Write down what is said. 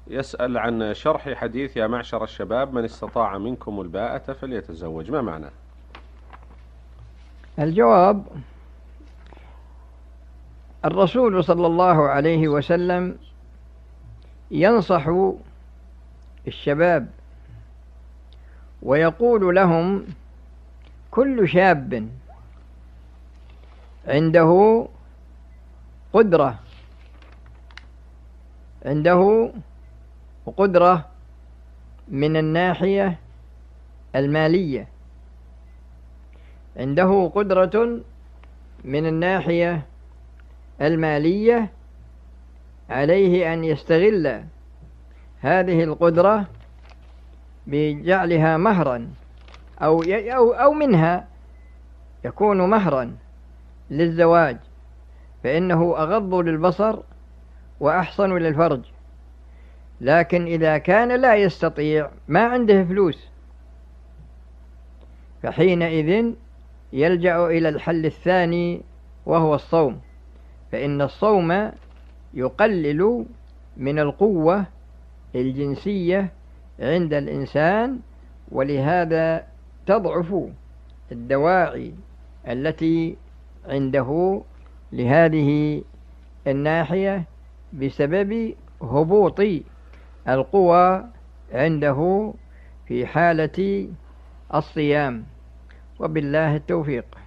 يسأل عن شرح حديث يا معشر الشباب من استطاع منكم الباءة فليتزوج، ما معناه؟ الجواب: الرسول صلى الله عليه وسلم ينصح الشباب ويقول لهم: كل شاب عنده قدرة من الناحية المالية، عنده قدرة من الناحية المالية، عليه أن يستغل هذه القدرة بجعلها مهرا أو منها يكون مهرا للزواج، فإنه أغض للبصر وأحصن للفرج. لكن إذا كان لا يستطيع، ما عنده فلوس، فحينئذ يلجأ إلى الحل الثاني وهو الصوم، فإن الصوم يقلل من القوة الجنسية عند الإنسان، ولهذا تضعف الدواعي التي عنده لهذه الناحية بسبب هبوط القوى عنده في حالة الصيام. وبالله التوفيق.